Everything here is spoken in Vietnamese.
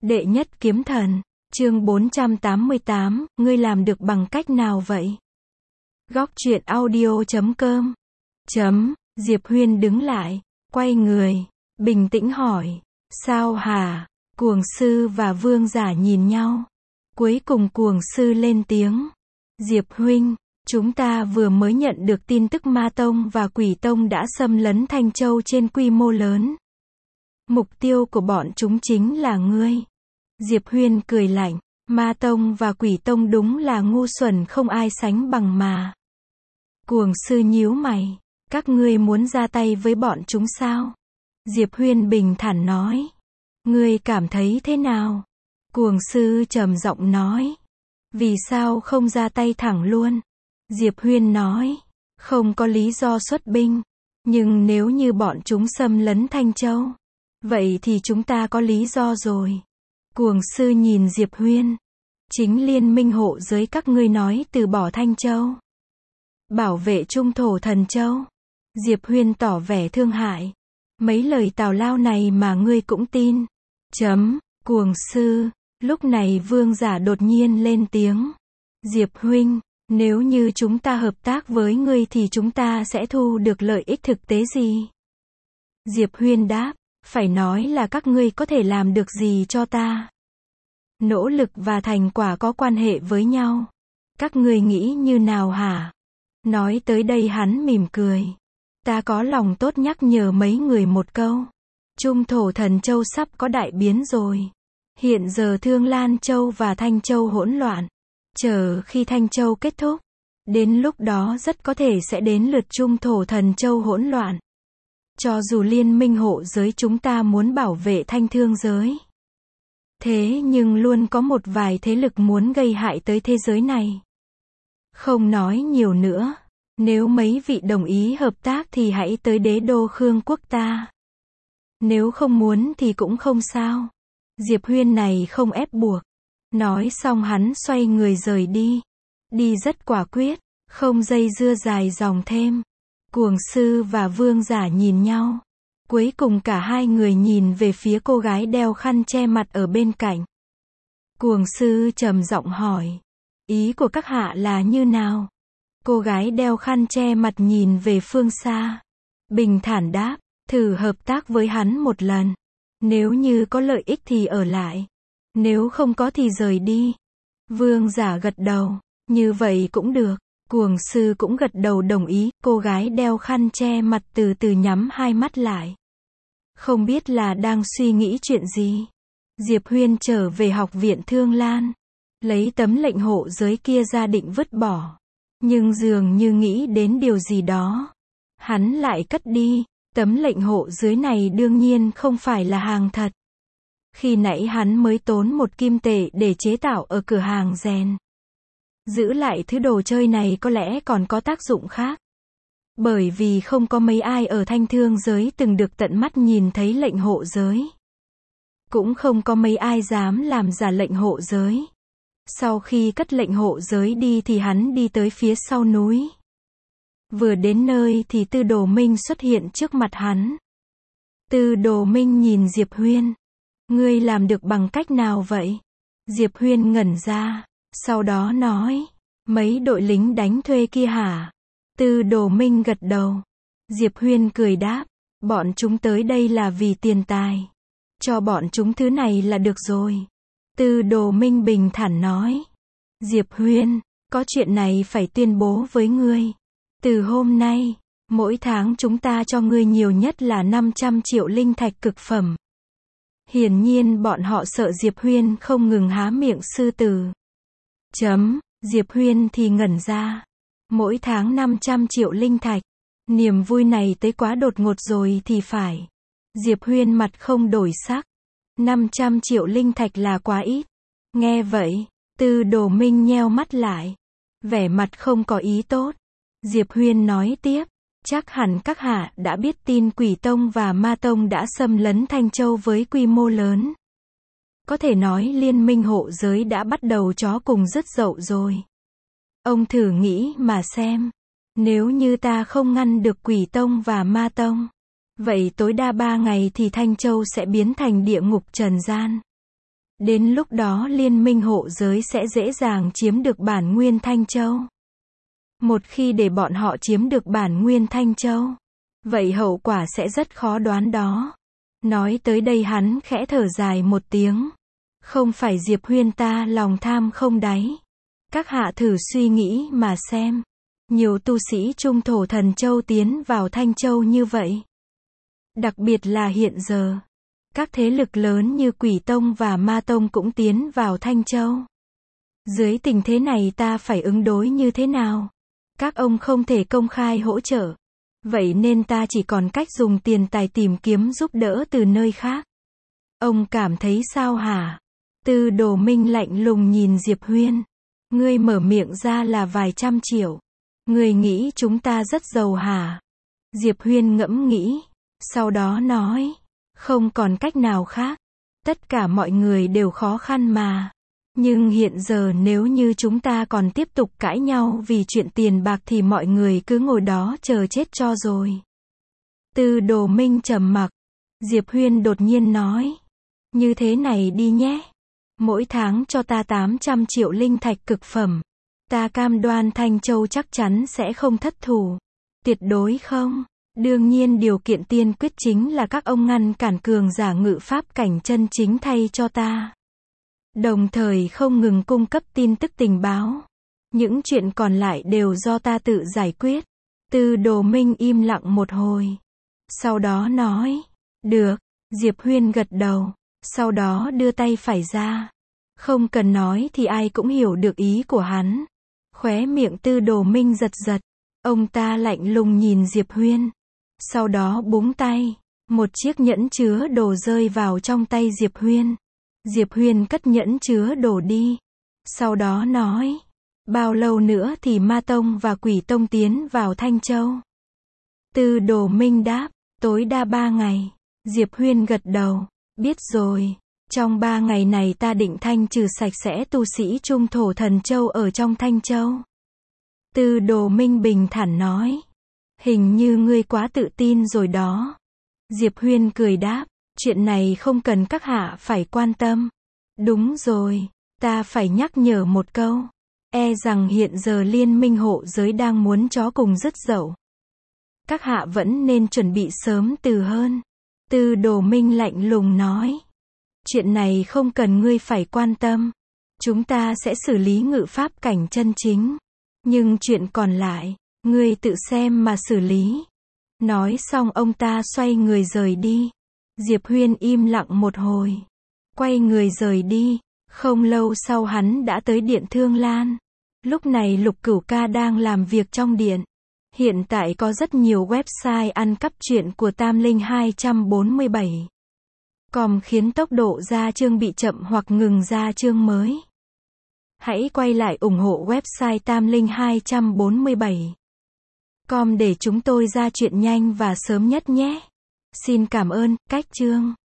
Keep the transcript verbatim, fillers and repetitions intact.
Đệ nhất kiếm thần, chương bốn trăm tám mươi tám, ngươi làm được bằng cách nào vậy? Góc truyện audio chấm com. Chấm, Diệp Huyên đứng lại, quay người, bình tĩnh hỏi, sao hả? Cuồng sư và vương giả nhìn nhau. Cuối cùng cuồng sư lên tiếng. Diệp huynh, chúng ta vừa mới nhận được tin tức Ma Tông và Quỷ Tông đã xâm lấn Thanh Châu trên quy mô lớn. Mục tiêu của bọn chúng chính là ngươi. Diệp Huyên cười lạnh, Ma Tông và Quỷ Tông đúng là ngu xuẩn không ai sánh bằng mà. Cuồng sư nhíu mày, các ngươi muốn ra tay với bọn chúng sao? Diệp Huyên bình thản nói. Ngươi cảm thấy thế nào? Cuồng sư trầm giọng nói. Vì sao không ra tay thẳng luôn? Diệp Huyên nói. Không có lý do xuất binh. Nhưng nếu như bọn chúng xâm lấn Thanh Châu, vậy thì chúng ta có lý do rồi. Cuồng sư nhìn Diệp Huyên. Chính liên minh hộ giới các ngươi nói từ bỏ Thanh Châu, bảo vệ trung thổ Thần Châu. Diệp Huyên tỏ vẻ thương hại. Mấy lời tào lao này mà ngươi cũng tin. Chấm, cuồng sư. Lúc này vương giả đột nhiên lên tiếng. Diệp huynh, nếu như chúng ta hợp tác với ngươi thì chúng ta sẽ thu được lợi ích thực tế gì? Diệp Huyên đáp, phải nói là các ngươi có thể làm được gì cho ta. Nỗ lực và thành quả có quan hệ với nhau. Các ngươi nghĩ như nào hả? Nói tới đây hắn mỉm cười. Ta có lòng tốt nhắc nhở mấy người một câu. Trung thổ Thần Châu sắp có đại biến rồi. Hiện giờ Thương Lan Châu và Thanh Châu hỗn loạn. Chờ khi Thanh Châu kết thúc, đến lúc đó rất có thể sẽ đến lượt Trung thổ Thần Châu hỗn loạn. Cho dù liên minh hộ giới chúng ta muốn bảo vệ Thanh Thương giới, thế nhưng luôn có một vài thế lực muốn gây hại tới thế giới này. Không nói nhiều nữa, nếu mấy vị đồng ý hợp tác thì hãy tới đế đô Khương quốc ta. Nếu không muốn thì cũng không sao. Diệp Huyên này không ép buộc. Nói xong hắn xoay người rời đi. Đi rất quả quyết, không dây dưa dài dòng thêm. Cuồng sư và vương giả nhìn nhau. Cuối cùng cả hai người nhìn về phía cô gái đeo khăn che mặt ở bên cạnh. Cuồng sư trầm giọng hỏi. Ý của các hạ là như nào? Cô gái đeo khăn che mặt nhìn về phương xa. Bình thản đáp, thử hợp tác với hắn một lần. Nếu như có lợi ích thì ở lại. Nếu không có thì rời đi. Vương giả gật đầu. Như vậy cũng được. Cuồng sư cũng gật đầu đồng ý. Cô gái đeo khăn che mặt từ từ nhắm hai mắt lại. Không biết là đang suy nghĩ chuyện gì. Diệp Huyên trở về học viện Thương Lan. Lấy tấm lệnh hộ giới kia ra định vứt bỏ. Nhưng dường như nghĩ đến điều gì đó. Hắn lại cất đi. Tấm lệnh hộ giới này đương nhiên không phải là hàng thật. Khi nãy hắn mới tốn một kim tệ để chế tạo ở cửa hàng rèn. Giữ lại thứ đồ chơi này có lẽ còn có tác dụng khác. Bởi vì không có mấy ai ở Thanh Thương giới từng được tận mắt nhìn thấy lệnh hộ giới. Cũng không có mấy ai dám làm giả lệnh hộ giới. Sau khi cất lệnh hộ giới đi thì hắn đi tới phía sau núi. Vừa đến nơi thì Tư Đồ Minh xuất hiện trước mặt hắn. Tư Đồ Minh nhìn Diệp Huyên. Ngươi làm được bằng cách nào vậy? Diệp Huyên ngẩn ra. Sau đó nói. Mấy đội lính đánh thuê kia hả? Tư Đồ Minh gật đầu. Diệp Huyên cười đáp. Bọn chúng tới đây là vì tiền tài. Cho bọn chúng thứ này là được rồi. Tư Đồ Minh bình thản nói. Diệp Huyên, có chuyện này phải tuyên bố với ngươi. Từ hôm nay, mỗi tháng chúng ta cho ngươi nhiều nhất là năm trăm triệu linh thạch cực phẩm. Hiển nhiên bọn họ sợ Diệp Huyên không ngừng há miệng sư tử. Chấm, Diệp Huyên thì ngẩn ra. Mỗi tháng năm trăm triệu linh thạch. Niềm vui này tới quá đột ngột rồi thì phải. Diệp Huyên mặt không đổi sắc. năm trăm triệu linh thạch là quá ít. Nghe vậy, Tư Đồ Minh nheo mắt lại. Vẻ mặt không có ý tốt. Diệp Huyên nói tiếp, chắc hẳn các hạ đã biết tin Quỷ Tông và Ma Tông đã xâm lấn Thanh Châu với quy mô lớn. Có thể nói liên minh hộ giới đã bắt đầu chó cùng rứt dậu rồi. Ông thử nghĩ mà xem, nếu như ta không ngăn được Quỷ Tông và Ma Tông, vậy tối đa ba ngày thì Thanh Châu sẽ biến thành địa ngục trần gian. Đến lúc đó liên minh hộ giới sẽ dễ dàng chiếm được bản nguyên Thanh Châu. Một khi để bọn họ chiếm được bản nguyên Thanh Châu, vậy hậu quả sẽ rất khó đoán đó. Nói tới đây hắn khẽ thở dài một tiếng. Không phải Diệp Huyên ta lòng tham không đáy. Các hạ thử suy nghĩ mà xem. Nhiều tu sĩ trung thổ thần châu tiến vào Thanh Châu như vậy. Đặc biệt là hiện giờ. Các thế lực lớn như Quỷ Tông và Ma Tông cũng tiến vào Thanh Châu. Dưới tình thế này ta phải ứng đối như thế nào? Các ông không thể công khai hỗ trợ. Vậy nên ta chỉ còn cách dùng tiền tài tìm kiếm giúp đỡ từ nơi khác. Ông cảm thấy sao hả? Tư Đồ Minh lạnh lùng nhìn Diệp Huyên. Ngươi mở miệng ra là vài trăm triệu. Ngươi nghĩ chúng ta rất giàu hả? Diệp Huyên ngẫm nghĩ. Sau đó nói. Không còn cách nào khác. Tất cả mọi người đều khó khăn mà. Nhưng hiện giờ nếu như chúng ta còn tiếp tục cãi nhau vì chuyện tiền bạc thì mọi người cứ ngồi đó chờ chết cho rồi. Tư Đồ Minh trầm mặc. Diệp Huyên đột nhiên nói. Như thế này đi nhé. Mỗi tháng cho ta tám trăm triệu linh thạch cực phẩm. Ta cam đoan Thanh Châu chắc chắn sẽ không thất thủ. Tuyệt đối không. Đương nhiên điều kiện tiên quyết chính là các ông ngăn cản cường giả ngự pháp cảnh chân chính thay cho ta. Đồng thời không ngừng cung cấp tin tức tình báo. Những chuyện còn lại đều do ta tự giải quyết. Tư Đồ Minh im lặng một hồi. Sau đó nói. Được. Diệp Huyên gật đầu. Sau đó đưa tay phải ra. Không cần nói thì ai cũng hiểu được ý của hắn. Khóe miệng Tư Đồ Minh giật giật. Ông ta lạnh lùng nhìn Diệp Huyên. Sau đó búng tay. Một chiếc nhẫn chứa đồ rơi vào trong tay Diệp Huyên. Diệp Huyên cất nhẫn chứa đồ đi. Sau đó nói. Bao lâu nữa thì Ma Tông và Quỷ Tông tiến vào Thanh Châu? Tư Đồ Minh đáp. Tối đa ba ngày. Diệp Huyên gật đầu. Biết rồi. Trong ba ngày này ta định thanh trừ sạch sẽ tu sĩ trung thổ thần châu ở trong Thanh Châu. Tư Đồ Minh bình thản nói. Hình như ngươi quá tự tin rồi đó. Diệp Huyên cười đáp. Chuyện này không cần các hạ phải quan tâm. Đúng rồi. Ta phải nhắc nhở một câu. E rằng hiện giờ liên minh hộ giới đang muốn chó cùng rứt dậu. Các hạ vẫn nên chuẩn bị sớm từ hơn. Tư Đồ Minh lạnh lùng nói. Chuyện này không cần ngươi phải quan tâm. Chúng ta sẽ xử lý ngự pháp cảnh chân chính. Nhưng chuyện còn lại, ngươi tự xem mà xử lý. Nói xong ông ta xoay người rời đi. Diệp Huyên im lặng một hồi. Quay người rời đi. Không lâu sau hắn đã tới điện Thương Lan. Lúc này Lục Cửu Ca đang làm việc trong điện. Hiện tại có rất nhiều website ăn cắp truyện của Tam Linh hai bốn bảy. Com khiến tốc độ ra chương bị chậm hoặc ngừng ra chương mới. Hãy quay lại ủng hộ website Tam Linh hai bốn bảy. Com để chúng tôi ra chuyện nhanh và sớm nhất nhé. Xin cảm ơn, cách chương.